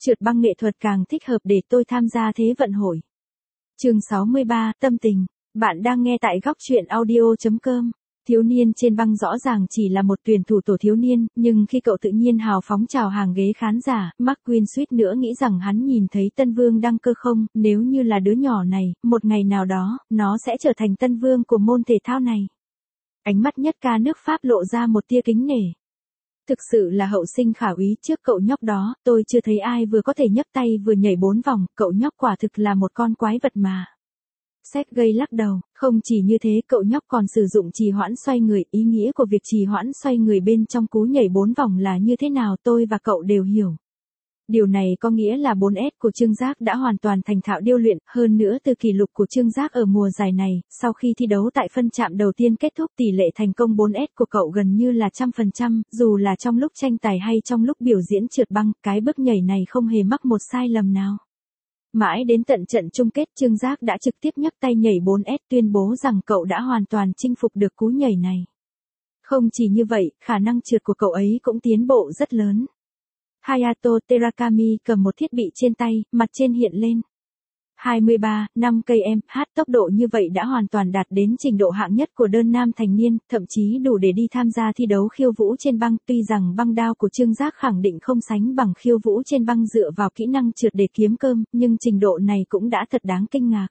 Trượt băng nghệ thuật càng thích hợp để tôi tham gia thế vận hội. Chương 63, tâm tình. Bạn đang nghe tại góc truyện audio.com. Thiếu niên trên băng rõ ràng chỉ là một tuyển thủ tổ thiếu niên, nhưng khi cậu tự nhiên hào phóng chào hàng ghế khán giả, McQueen suýt nữa nghĩ rằng hắn nhìn thấy Tân Vương đăng cơ không, nếu như là đứa nhỏ này, một ngày nào đó, nó sẽ trở thành Tân Vương của môn thể thao này. Ánh mắt nhất ca nước Pháp lộ ra một tia kính nể. Thực sự là hậu sinh khả úy, trước cậu nhóc đó, tôi chưa thấy ai vừa có thể nhấc tay vừa nhảy 4 vòng, cậu nhóc quả thực là một con quái vật mà. Sergei lắc đầu, không chỉ như thế, cậu nhóc còn sử dụng trì hoãn xoay người, ý nghĩa của việc trì hoãn xoay người bên trong cú nhảy 4 vòng là như thế nào tôi và cậu đều hiểu. Điều này có nghĩa là 4S của Trương Giác đã hoàn toàn thành thạo điêu luyện, hơn nữa từ kỷ lục của Trương Giác ở mùa giải này, sau khi thi đấu tại phân chạm đầu tiên kết thúc tỷ lệ thành công 4S của cậu gần như là 100%, dù là trong lúc tranh tài hay trong lúc biểu diễn trượt băng, cái bước nhảy này không hề mắc một sai lầm nào. Mãi đến tận trận chung kết Trương Giác đã trực tiếp nhấc tay nhảy 4S tuyên bố rằng cậu đã hoàn toàn chinh phục được cú nhảy này. Không chỉ như vậy, khả năng trượt của cậu ấy cũng tiến bộ rất lớn. Hayato Terakami cầm một thiết bị trên tay, mặt trên hiện lên 23,5 km/h, tốc độ như vậy đã hoàn toàn đạt đến trình độ hạng nhất của đơn nam thành niên, thậm chí đủ để đi tham gia thi đấu khiêu vũ trên băng. Tuy rằng băng đao của Trương Giác khẳng định không sánh bằng khiêu vũ trên băng dựa vào kỹ năng trượt để kiếm cơm, nhưng trình độ này cũng đã thật đáng kinh ngạc.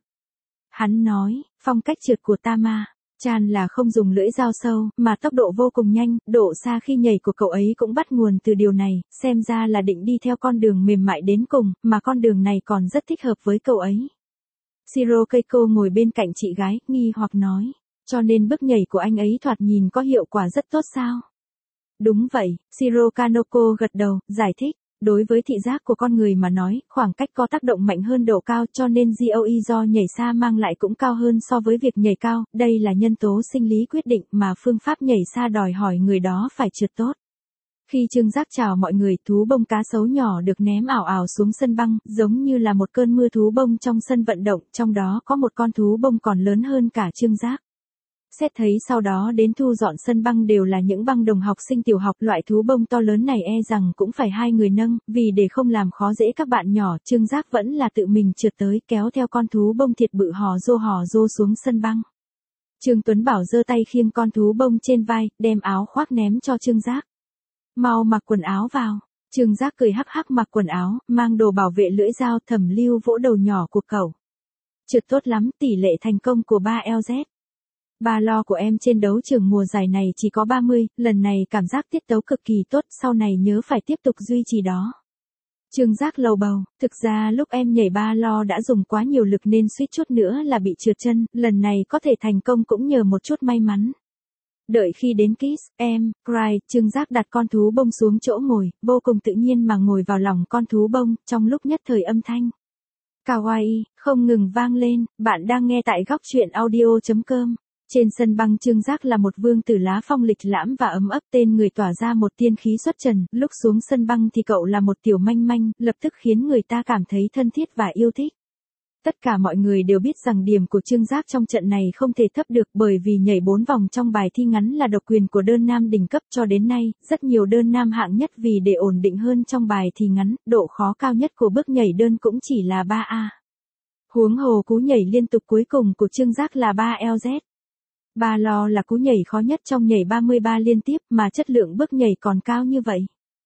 Hắn nói, phong cách trượt của Tama Chan là không dùng lưỡi dao sâu, mà tốc độ vô cùng nhanh, độ xa khi nhảy của cậu ấy cũng bắt nguồn từ điều này, xem ra là định đi theo con đường mềm mại đến cùng, mà con đường này còn rất thích hợp với cậu ấy. Shiro Keiko ngồi bên cạnh chị gái, nghi hoặc nói, cho nên bước nhảy của anh ấy thoạt nhìn có hiệu quả rất tốt sao? Đúng vậy, Shiro Kanoko gật đầu, giải thích. Đối với thị giác của con người mà nói, khoảng cách có tác động mạnh hơn độ cao, cho nên GOE do nhảy xa mang lại cũng cao hơn so với việc nhảy cao, đây là nhân tố sinh lý quyết định mà phương pháp nhảy xa đòi hỏi người đó phải trượt tốt. Khi Trương Giác chào mọi người, thú bông cá sấu nhỏ được ném ảo ảo xuống sân băng, giống như là một cơn mưa thú bông trong sân vận động, trong đó có một con thú bông còn lớn hơn cả Trương Giác. Xét thấy sau đó đến thu dọn sân băng đều là những băng đồng học sinh tiểu học, loại thú bông to lớn này e rằng cũng phải 2 người nâng, vì để không làm khó dễ các bạn nhỏ, Trương Giác vẫn là tự mình trượt tới kéo theo con thú bông thiệt bự hò rô xuống sân băng. Trương Tuấn Bảo giơ tay khiêng con thú bông trên vai, đem áo khoác ném cho Trương Giác. Mau mặc quần áo vào. Trương Giác cười hắc hắc mặc quần áo, mang đồ bảo vệ lưỡi dao. Thẩm Lưu vỗ đầu nhỏ của cậu. Trượt tốt lắm, tỷ lệ thành công của 3LZ. Ba lo của em trên đấu trường mùa giải này chỉ có 30, lần này cảm giác tiết tấu cực kỳ tốt, sau này nhớ phải tiếp tục duy trì đó. Trương Giác lầu bầu, thực ra lúc em nhảy ba lo đã dùng quá nhiều lực nên suýt chút nữa là bị trượt chân, lần này có thể thành công cũng nhờ một chút may mắn. Đợi khi đến Kiss, em, Cry, Trương Giác đặt con thú bông xuống chỗ ngồi, vô cùng tự nhiên mà ngồi vào lòng con thú bông, trong lúc nhất thời âm thanh kawaii không ngừng vang lên. Bạn đang nghe tại góc truyện audio.com. Trên sân băng Trương Giác là một vương tử lá phong lịch lãm và ấm ấp, tên người tỏa ra một tiên khí xuất trần, lúc xuống sân băng thì cậu là một tiểu manh manh, lập tức khiến người ta cảm thấy thân thiết và yêu thích. Tất cả mọi người đều biết rằng điểm của Trương Giác trong trận này không thể thấp được, bởi vì nhảy 4 vòng trong bài thi ngắn là độc quyền của đơn nam đỉnh cấp cho đến nay, rất nhiều đơn nam hạng nhất vì để ổn định hơn trong bài thi ngắn, độ khó cao nhất của bước nhảy đơn cũng chỉ là 3A. Huống hồ cú nhảy liên tục cuối cùng của Trương Giác là 3LZ. Ba lo là cú nhảy khó nhất trong nhảy 33 liên tiếp mà chất lượng bước nhảy còn cao như vậy.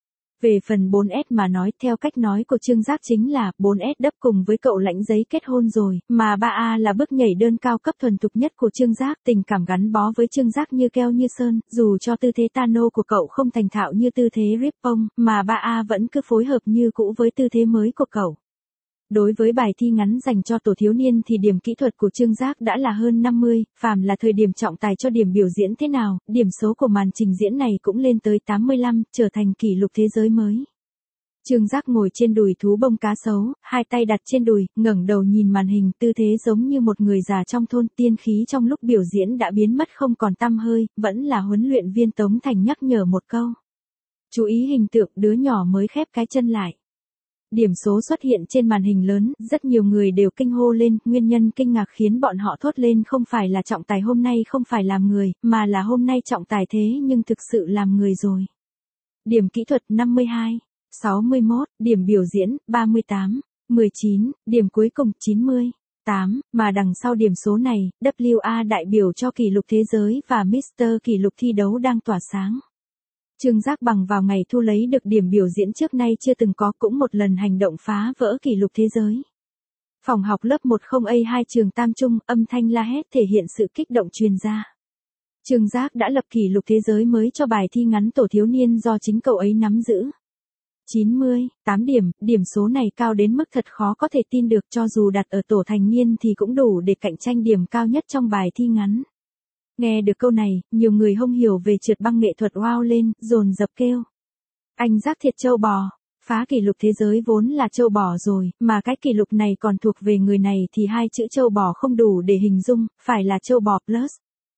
Về phần 4S mà nói, theo cách nói của Trương Giác chính là 4S đấp cùng với cậu lãnh giấy kết hôn rồi, mà 3A là bước nhảy đơn cao cấp thuần thục nhất của Trương Giác, tình cảm gắn bó với Trương Giác như keo như sơn, dù cho tư thế Tano của cậu không thành thạo như tư thế Rippon, mà 3A vẫn cứ phối hợp như cũ với tư thế mới của cậu. Đối với bài thi ngắn dành cho tổ thiếu niên thì điểm kỹ thuật của Trương Giác đã là hơn 50, phàm là thời điểm trọng tài cho điểm biểu diễn thế nào, điểm số của màn trình diễn này cũng lên tới 85, trở thành kỷ lục thế giới mới. Trương Giác ngồi trên đùi thú bông cá sấu, hai tay đặt trên đùi, ngẩng đầu nhìn màn hình, tư thế giống như một người già trong thôn, tiên khí trong lúc biểu diễn đã biến mất không còn tăm hơi, vẫn là huấn luyện viên Tống Thành nhắc nhở một câu. Chú ý hình tượng, đứa nhỏ mới khép cái chân lại. Điểm số xuất hiện trên màn hình lớn, rất nhiều người đều kinh hô lên, nguyên nhân kinh ngạc khiến bọn họ thốt lên không phải là trọng tài hôm nay không phải làm người, mà là hôm nay trọng tài thế nhưng thực sự làm người rồi. Điểm kỹ thuật 52. 61, điểm biểu diễn, 38, 19, điểm cuối cùng, 90. 8, mà đằng sau điểm số này, WA đại biểu cho kỷ lục thế giới và Mr. kỷ lục thi đấu đang tỏa sáng. Trương Giác Bằng vào ngày thu lấy được điểm biểu diễn trước nay chưa từng có, cũng một lần hành động phá vỡ kỷ lục thế giới. Phòng học lớp 10A2 trường Tam Trung, âm thanh la hét thể hiện sự kích động truyền ra. Trương Giác đã lập kỷ lục thế giới mới cho bài thi ngắn tổ thiếu niên do chính cậu ấy nắm giữ. 90, 8 điểm, điểm số này cao đến mức thật khó có thể tin được, cho dù đặt ở tổ thành niên thì cũng đủ để cạnh tranh điểm cao nhất trong bài thi ngắn. Nghe được câu này, nhiều người không hiểu về trượt băng nghệ thuật wow lên, dồn dập kêu. Anh Giác thiệt trâu bò, phá kỷ lục thế giới vốn là trâu bò rồi, mà cái kỷ lục này còn thuộc về người này thì hai chữ trâu bò không đủ để hình dung, phải là trâu bò plus.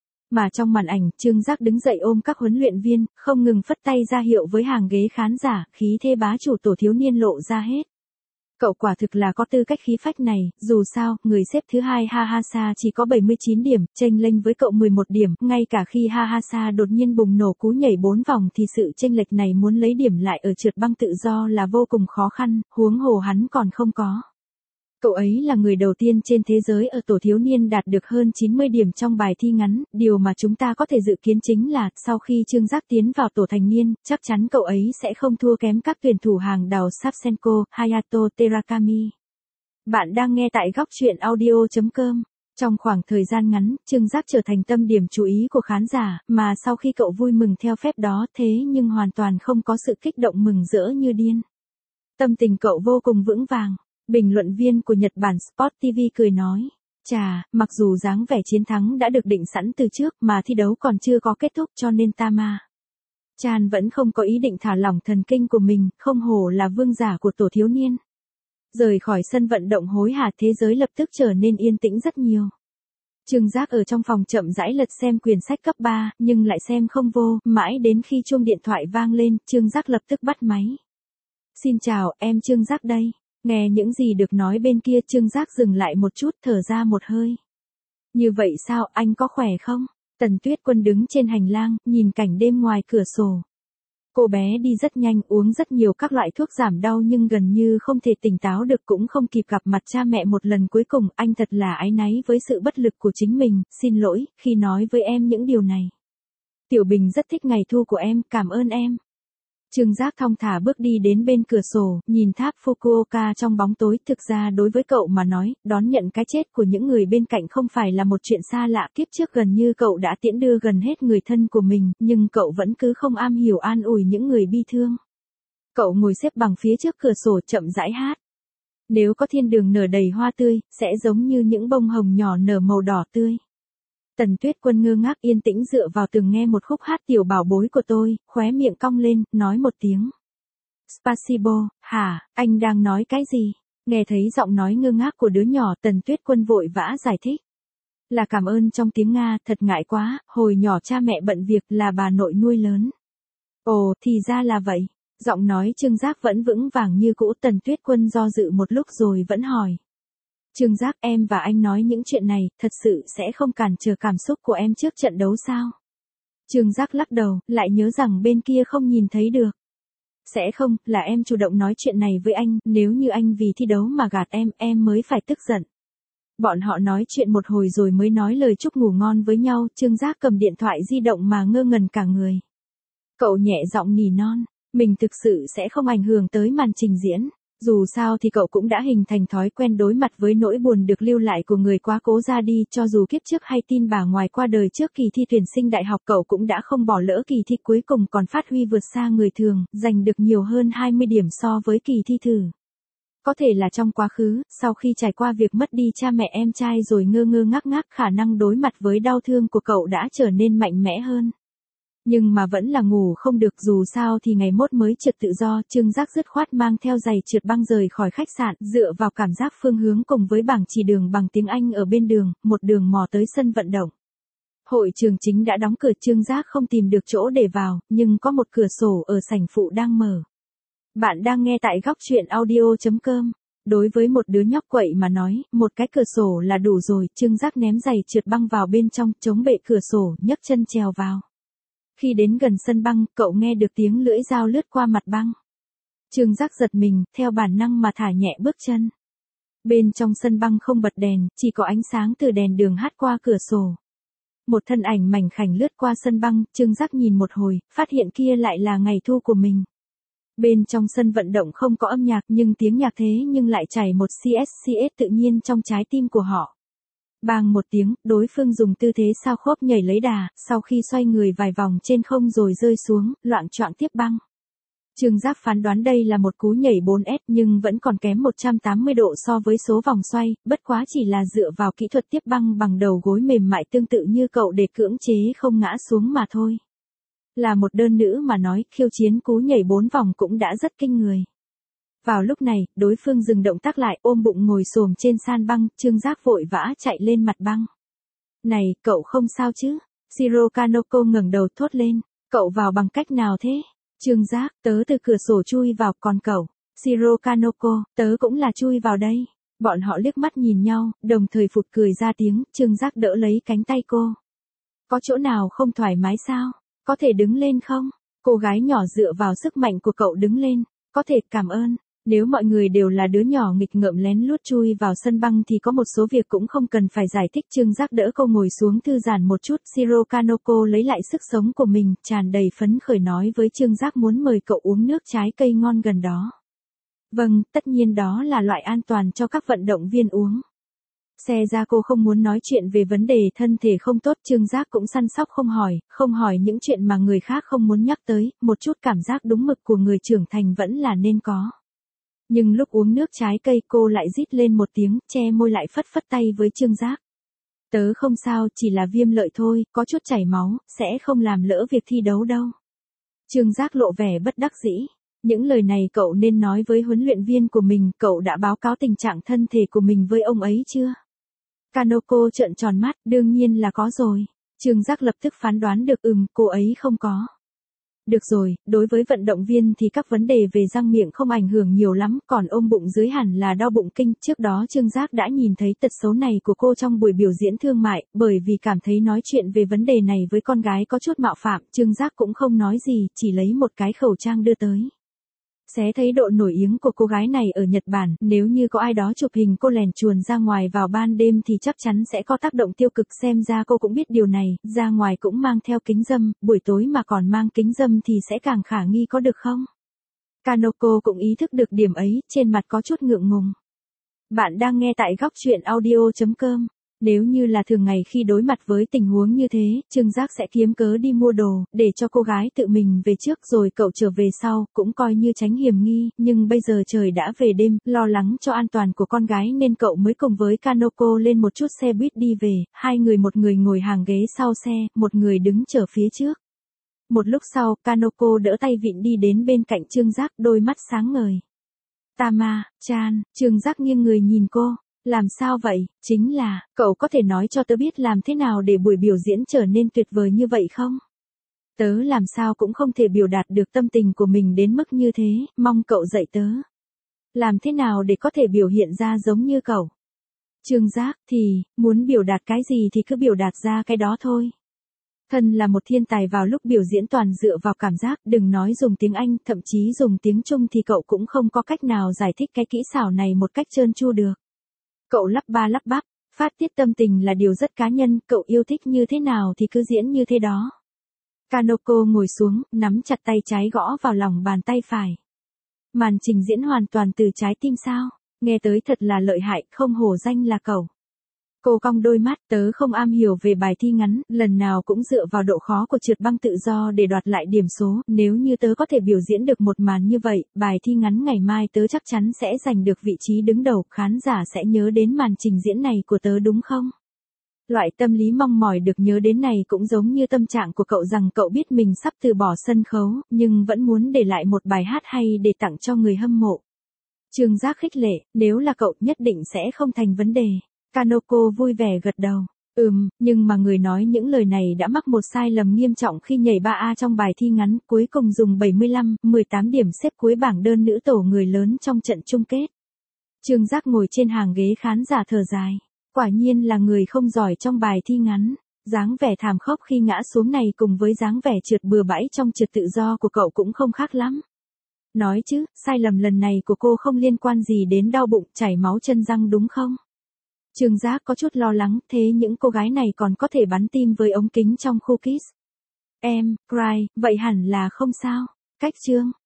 Mà trong màn ảnh, Trương Giác đứng dậy ôm các huấn luyện viên, không ngừng phất tay ra hiệu với hàng ghế khán giả, khí thế bá chủ tổ thiếu niên lộ ra hết. Cậu quả thực là có tư cách khí phách này, dù sao, người xếp thứ hai Hahasa chỉ có 79 điểm, chênh lệch với cậu 11 điểm, ngay cả khi Hahasa đột nhiên bùng nổ cú nhảy 4 vòng thì sự chênh lệch này muốn lấy điểm lại ở trượt băng tự do là vô cùng khó khăn, huống hồ hắn còn không có. Cậu ấy là người đầu tiên trên thế giới ở tổ thiếu niên đạt được hơn 90 điểm trong bài thi ngắn, điều mà chúng ta có thể dự kiến chính là, sau khi Trương Giác tiến vào tổ thành niên, chắc chắn cậu ấy sẽ không thua kém các tuyển thủ hàng đầu Savchenko, Hayato Terakami. Bạn đang nghe tại góc truyện audio.com. Trong khoảng thời gian ngắn, Trương Giác trở thành tâm điểm chú ý của khán giả, mà sau khi cậu vui mừng theo phép đó thế nhưng hoàn toàn không có sự kích động mừng rỡ như điên. Tâm tình cậu vô cùng vững vàng. Bình luận viên của Nhật Bản Sport TV cười nói, chà, mặc dù dáng vẻ chiến thắng đã được định sẵn từ trước mà thi đấu còn chưa có kết thúc cho nên Tama-chan vẫn không có ý định thả lỏng thần kinh của mình, không hổ là vương giả của tổ thiếu niên. Rời khỏi sân vận động hối hả, thế giới lập tức trở nên yên tĩnh rất nhiều. Trương Giác ở trong phòng chậm rãi lật xem quyển sách cấp 3, nhưng lại xem không vô, mãi đến khi chuông điện thoại vang lên, Trương Giác lập tức bắt máy. Xin chào, em Trương Giác đây. Nghe những gì được nói bên kia, Trương Giác dừng lại một chút, thở ra một hơi. Như vậy sao, anh có khỏe không? Tần Tuyết Quân đứng trên hành lang, nhìn cảnh đêm ngoài cửa sổ. Cô bé đi rất nhanh, uống rất nhiều các loại thuốc giảm đau nhưng gần như không thể tỉnh táo được, cũng không kịp gặp mặt cha mẹ một lần cuối cùng. Anh thật là áy náy với sự bất lực của chính mình, xin lỗi khi nói với em những điều này. Tiểu Bình rất thích ngày thu của em, cảm ơn em. Trương Giác thong thả bước đi đến bên cửa sổ, nhìn tháp Fukuoka trong bóng tối. Thực ra đối với cậu mà nói, đón nhận cái chết của những người bên cạnh không phải là một chuyện xa lạ. Kiếp trước gần như cậu đã tiễn đưa gần hết người thân của mình, nhưng cậu vẫn cứ không am hiểu an ủi những người bi thương. Cậu ngồi xếp bằng phía trước cửa sổ chậm rãi hát. Nếu có thiên đường nở đầy hoa tươi, sẽ giống như những bông hồng nhỏ nở màu đỏ tươi. Tần Tuyết Quân ngơ ngác yên tĩnh dựa vào tường nghe một khúc hát. Tiểu bảo bối của tôi, khóe miệng cong lên, nói một tiếng. Spasibo, hả, anh đang nói cái gì? Nghe thấy giọng nói ngơ ngác của đứa nhỏ, Tần Tuyết Quân vội vã giải thích. Là cảm ơn trong tiếng Nga, thật ngại quá, hồi nhỏ cha mẹ bận việc là bà nội nuôi lớn. Ồ, thì ra là vậy. Giọng nói Trương Giác vẫn vững vàng như cũ. Tần Tuyết Quân do dự một lúc rồi vẫn hỏi. Trương Giác, em và anh nói những chuyện này, thật sự sẽ không cản trở cảm xúc của em trước trận đấu sao? Trương Giác lắc đầu, lại nhớ rằng bên kia không nhìn thấy được. Sẽ không, là em chủ động nói chuyện này với anh, nếu như anh vì thi đấu mà gạt em mới phải tức giận. Bọn họ nói chuyện một hồi rồi mới nói lời chúc ngủ ngon với nhau. Trương Giác cầm điện thoại di động mà ngơ ngẩn cả người. Cậu nhẹ giọng nỉ non, mình thực sự sẽ không ảnh hưởng tới màn trình diễn. Dù sao thì cậu cũng đã hình thành thói quen đối mặt với nỗi buồn được lưu lại của người quá cố ra đi, cho dù kiếp trước hay tin bà ngoài qua đời trước kỳ thi tuyển sinh đại học, cậu cũng đã không bỏ lỡ kỳ thi cuối cùng, còn phát huy vượt xa người thường, giành được nhiều hơn 20 điểm so với kỳ thi thử. Có thể là trong quá khứ, sau khi trải qua việc mất đi cha mẹ em trai rồi ngơ ngơ ngác ngác, khả năng đối mặt với đau thương của cậu đã trở nên mạnh mẽ hơn. Nhưng mà vẫn là ngủ không được, dù sao thì ngày mốt mới trượt tự do. Trương Giác dứt khoát mang theo giày trượt băng rời khỏi khách sạn, dựa vào cảm giác phương hướng cùng với bảng chỉ đường bằng tiếng Anh ở bên đường, một đường mò tới sân vận động. Hội trường chính đã đóng cửa, Trương Giác không tìm được chỗ để vào, nhưng có một cửa sổ ở sảnh phụ đang mở. Bạn đang nghe tại góc truyện audio.com. Đối với một đứa nhóc quậy mà nói, một cái cửa sổ là đủ rồi. Trương Giác ném giày trượt băng vào bên trong, chống bệ cửa sổ, nhấc chân trèo vào. Khi đến gần sân băng, cậu nghe được tiếng lưỡi dao lướt qua mặt băng. Trương Giác giật mình, theo bản năng mà thả nhẹ bước chân. Bên trong sân băng không bật đèn, chỉ có ánh sáng từ đèn đường hắt qua cửa sổ. Một thân ảnh mảnh khảnh lướt qua sân băng, Trương Giác nhìn một hồi, phát hiện kia lại là Ngày Thu của mình. Bên trong sân vận động không có âm nhạc nhưng tiếng nhạc thế nhưng lại chảy một CSCS tự nhiên trong trái tim của họ. Bang một tiếng, đối phương dùng tư thế sao khốp nhảy lấy đà, sau khi xoay người vài vòng trên không rồi rơi xuống, loạng choạng tiếp băng. Trương Giác phán đoán đây là một cú nhảy 4S nhưng vẫn còn kém 180 độ so với số vòng xoay, bất quá chỉ là dựa vào kỹ thuật tiếp băng bằng đầu gối mềm mại tương tự như cậu để cưỡng chế không ngã xuống mà thôi. Là một đơn nữ mà nói, khiêu chiến cú nhảy 4 vòng cũng đã rất kinh người. Vào lúc này, đối phương dừng động tác lại, ôm bụng ngồi xổm trên san băng, Trương Giác vội vã chạy lên mặt băng. Này, cậu không sao chứ? Shiro Kanoko ngẩng đầu thốt lên, cậu vào bằng cách nào thế? Trương Giác, tớ từ cửa sổ chui vào, còn cậu? Shiro Kanoko, tớ cũng là chui vào đây. Bọn họ liếc mắt nhìn nhau, đồng thời phụt cười ra tiếng, Trương Giác đỡ lấy cánh tay cô. Có chỗ nào không thoải mái sao? Có thể đứng lên không? Cô gái nhỏ dựa vào sức mạnh của cậu đứng lên. Có thể, cảm ơn. Nếu mọi người đều là đứa nhỏ nghịch ngợm lén lút chui vào sân băng thì có một số việc cũng không cần phải giải thích. Trương Giác đỡ cô ngồi xuống thư giãn một chút. Shiro Kanoko lấy lại sức sống của mình, tràn đầy phấn khởi nói với Trương Giác muốn mời cậu uống nước trái cây ngon gần đó. Vâng, tất nhiên đó là loại an toàn cho các vận động viên uống. Xe ra cô không muốn nói chuyện về vấn đề thân thể không tốt. Trương Giác cũng săn sóc không hỏi những chuyện mà người khác không muốn nhắc tới, một chút cảm giác đúng mực của người trưởng thành vẫn là nên có. Nhưng lúc uống nước trái cây cô lại rít lên một tiếng, che môi lại phất phất tay với Trương Giác. Tớ không sao, chỉ là viêm lợi thôi, có chút chảy máu, sẽ không làm lỡ việc thi đấu đâu. Trương Giác lộ vẻ bất đắc dĩ. Những lời này cậu nên nói với huấn luyện viên của mình, cậu đã báo cáo tình trạng thân thể của mình với ông ấy chưa? Kanoko trợn tròn mắt, đương nhiên là có rồi. Trương Giác lập tức phán đoán được cô ấy không có. Được rồi, đối với vận động viên thì các vấn đề về răng miệng không ảnh hưởng nhiều lắm, còn ôm bụng dưới hẳn là đau bụng kinh. Trước đó Trương Giác đã nhìn thấy tật xấu này của cô trong buổi biểu diễn thương mại, bởi vì cảm thấy nói chuyện về vấn đề này với con gái có chút mạo phạm, Trương Giác cũng không nói gì, chỉ lấy một cái khẩu trang đưa tới. Xé thấy độ nổi tiếng của cô gái này ở Nhật Bản, nếu như có ai đó chụp hình cô lèn chuồn ra ngoài vào ban đêm thì chắc chắn sẽ có tác động tiêu cực, xem ra cô cũng biết điều này, ra ngoài cũng mang theo kính râm, buổi tối mà còn mang kính râm thì sẽ càng khả nghi có được không? Kanoko cũng ý thức được điểm ấy, trên mặt có chút ngượng ngùng. Bạn đang nghe tại góc truyện audio.com. Nếu như là thường ngày khi đối mặt với tình huống như thế, Trương Giác sẽ kiếm cớ đi mua đồ, để cho cô gái tự mình về trước rồi cậu trở về sau, cũng coi như tránh hiểm nghi, nhưng bây giờ trời đã về đêm, lo lắng cho an toàn của con gái nên cậu mới cùng với Kanoko lên một chút xe buýt đi về, hai người, một người ngồi hàng ghế sau xe, một người đứng chờ phía trước. Một lúc sau, Kanoko đỡ tay vịn đi đến bên cạnh Trương Giác, đôi mắt sáng ngời. Tama-chan, Trương Giác nghiêng người nhìn cô. Làm sao vậy? Chính là, cậu có thể nói cho tớ biết làm thế nào để buổi biểu diễn trở nên tuyệt vời như vậy không? Tớ làm sao cũng không thể biểu đạt được tâm tình của mình đến mức như thế, mong cậu dạy tớ. Làm thế nào để có thể biểu hiện ra giống như cậu? Trương Giác, thì, muốn biểu đạt cái gì thì cứ biểu đạt ra cái đó thôi. Thân là một thiên tài vào lúc biểu diễn toàn dựa vào cảm giác, đừng nói dùng tiếng Anh, thậm chí dùng tiếng Trung thì cậu cũng không có cách nào giải thích cái kỹ xảo này một cách trơn tru được. Cậu lắp ba lắp bắp, phát tiết tâm tình là điều rất cá nhân, cậu yêu thích như thế nào thì cứ diễn như thế đó. Kanoko ngồi xuống, nắm chặt tay trái gõ vào lòng bàn tay phải. Màn trình diễn hoàn toàn từ trái tim sao? Nghe tới thật là lợi hại, không hổ danh là cậu. Cô cong đôi mắt, tớ không am hiểu về bài thi ngắn, lần nào cũng dựa vào độ khó của trượt băng tự do để đoạt lại điểm số, nếu như tớ có thể biểu diễn được một màn như vậy, bài thi ngắn ngày mai tớ chắc chắn sẽ giành được vị trí đứng đầu, khán giả sẽ nhớ đến màn trình diễn này của tớ đúng không? Loại tâm lý mong mỏi được nhớ đến này cũng giống như tâm trạng của cậu rằng cậu biết mình sắp từ bỏ sân khấu, nhưng vẫn muốn để lại một bài hát hay để tặng cho người hâm mộ. Trương Giác khích lệ, nếu là cậu nhất định sẽ không thành vấn đề. Kanoko vui vẻ gật đầu. Nhưng mà người nói những lời này đã mắc một sai lầm nghiêm trọng khi nhảy 3A trong bài thi ngắn, cuối cùng dùng 75-18 điểm xếp cuối bảng đơn nữ tổ người lớn trong trận chung kết. Trương Giác ngồi trên hàng ghế khán giả thở dài. Quả nhiên là người không giỏi trong bài thi ngắn. Dáng vẻ thảm khốc khi ngã xuống này cùng với dáng vẻ trượt bừa bãi trong trượt tự do của cậu cũng không khác lắm. Nói chứ, sai lầm lần này của cô không liên quan gì đến đau bụng, chảy máu chân răng đúng không? Trương Giác có chút lo lắng, thế những cô gái này còn có thể bắn tim với ống kính trong khu kiss. Em, cry, vậy hẳn là không sao. Cách Trương.